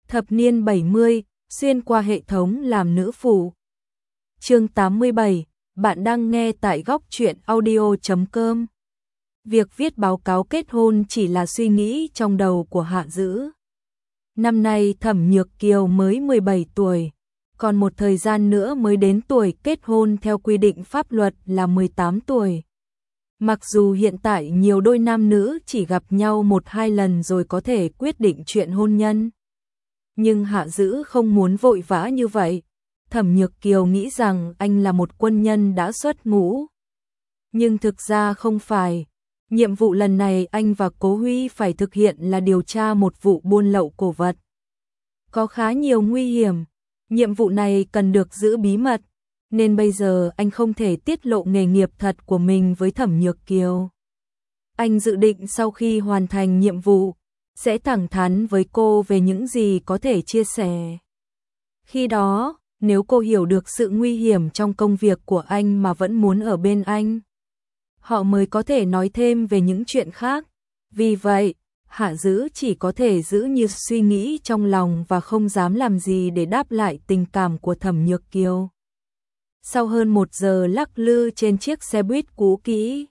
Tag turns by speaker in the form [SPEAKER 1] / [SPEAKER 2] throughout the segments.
[SPEAKER 1] Thập niên 70, xuyên qua hệ thống làm nữ phụ. Chương 87, bạn đang nghe tại góc truyện audio.com. Việc viết báo cáo kết hôn chỉ là suy nghĩ trong đầu của Hạ Dữ. Năm nay Thẩm Nhược Kiều mới 17 tuổi, còn một thời gian nữa mới đến tuổi kết hôn theo quy định pháp luật là 18 tuổi. Mặc dù hiện tại nhiều đôi nam nữ chỉ gặp nhau 1-2 lần rồi có thể quyết định chuyện hôn nhân. Nhưng Hạ Dữ không muốn vội vã như vậy. Thẩm Nhược Kiều nghĩ rằng anh là một quân nhân đã xuất ngũ. Nhưng thực ra không phải. Nhiệm vụ lần này anh và Cố Huy phải thực hiện là điều tra một vụ buôn lậu cổ vật. Có khá nhiều nguy hiểm. Nhiệm vụ này cần được giữ bí mật, nên bây giờ anh không thể tiết lộ nghề nghiệp thật của mình với Thẩm Nhược Kiều. Anh dự định sau khi hoàn thành nhiệm vụ, sẽ thẳng thắn với cô về những gì có thể chia sẻ. Khi đó, nếu cô hiểu được sự nguy hiểm trong công việc của anh mà vẫn muốn ở bên anh, họ mới có thể nói thêm về những chuyện khác. Vì vậy, Hạ Dữ chỉ có thể giữ như suy nghĩ trong lòng và không dám làm gì để đáp lại tình cảm của Thẩm Nhược Kiều. Sau hơn 1 giờ lắc lư trên chiếc xe buýt cũ kỹ,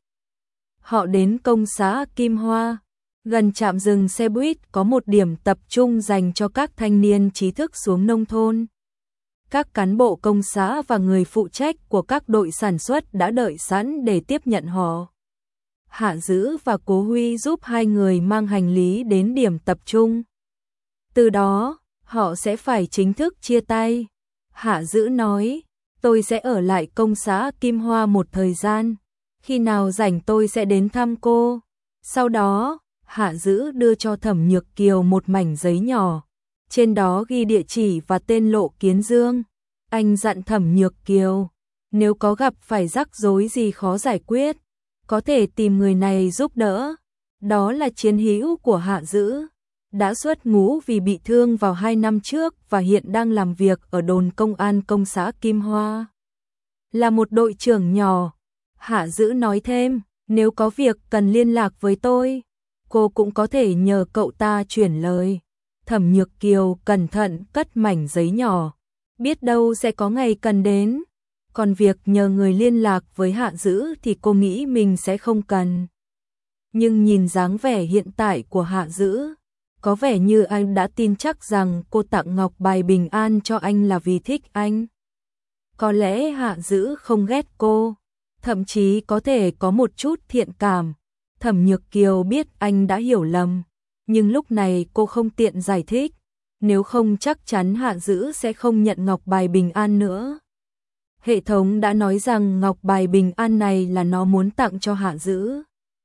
[SPEAKER 1] họ đến công xã Kim Hoa. Gần trạm dừng xe buýt có một điểm tập trung dành cho các thanh niên trí thức xuống nông thôn. Các cán bộ công xã và người phụ trách của các đội sản xuất đã đợi sẵn để tiếp nhận họ. Hạ Dữ và Cố Huy giúp hai người mang hành lý đến điểm tập trung. Từ đó, họ sẽ phải chính thức chia tay. Hạ Dữ nói, tôi sẽ ở lại công xã Kim Hoa một thời gian. Khi nào rảnh tôi sẽ đến thăm cô. Sau đó, Hạ Dữ đưa cho Thẩm Nhược Kiều một mảnh giấy nhỏ. Trên đó ghi địa chỉ và tên Lộ Kiến Dương. Anh dặn Thẩm Nhược Kiều, nếu có gặp phải rắc rối gì khó giải quyết, có thể tìm người này giúp đỡ. Đó là chiến hữu của Hạ Dữ, đã xuất ngũ vì bị thương vào 2 năm trước và hiện đang làm việc ở đồn công an công xã Kim Hoa. Là một đội trưởng nhỏ, Hạ Dữ nói thêm, nếu có việc cần liên lạc với tôi, cô cũng có thể nhờ cậu ta chuyển lời. Thẩm Nhược Kiều cẩn thận cất mảnh giấy nhỏ, biết đâu sẽ có ngày cần đến. Còn việc nhờ người liên lạc với Hạ Dữ thì cô nghĩ mình sẽ không cần. Nhưng nhìn dáng vẻ hiện tại của Hạ Dữ, có vẻ như anh đã tin chắc rằng cô tặng ngọc bài bình an cho anh là vì thích anh. Có lẽ Hạ Dữ không ghét cô, thậm chí có thể có một chút thiện cảm. Thẩm Nhược Kiều biết anh đã hiểu lầm, nhưng lúc này cô không tiện giải thích, nếu không chắc chắn Hạ Dữ sẽ không nhận ngọc bài bình an nữa. Hệ thống đã nói rằng ngọc bài bình an này là nó muốn tặng cho Hạ Dữ.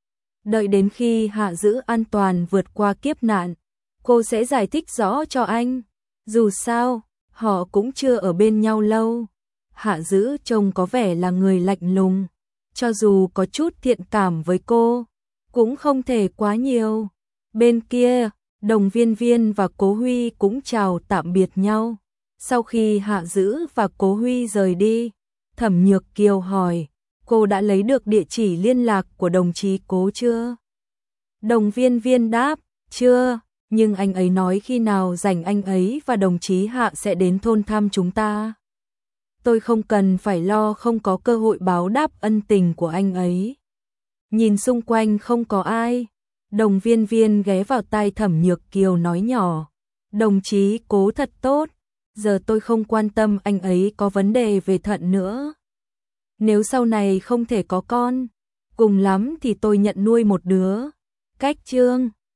[SPEAKER 1] Đợi đến khi Hạ Dữ an toàn vượt qua kiếp nạn, cô sẽ giải thích rõ cho anh. Dù sao, họ cũng chưa ở bên nhau lâu. Hạ Dữ trông có vẻ là người lạnh lùng, cho dù có chút thiện cảm với cô, cũng không thể quá nhiều. Bên kia, Đồng Viên Viên và Cố Huy cũng chào tạm biệt nhau. Sau khi Hạ Dữ và Cố Huy rời đi, Thẩm Nhược Kiều hỏi, cô đã lấy được địa chỉ liên lạc của đồng chí Cố chưa? Đồng Viên Viên đáp, chưa, nhưng anh ấy nói khi nào rảnh anh ấy và đồng chí Hạ sẽ đến thôn thăm chúng ta. Tôi không cần phải lo không có cơ hội báo đáp ân tình của anh ấy. Nhìn xung quanh không có ai, Đồng Viên Viên ghé vào tai Thẩm Nhược Kiều nói nhỏ, đồng chí Cố thật tốt, giờ tôi không quan tâm anh ấy có vấn đề về thận nữa. Nếu sau này không thể có con, cùng lắm thì tôi nhận nuôi một đứa. Cách chương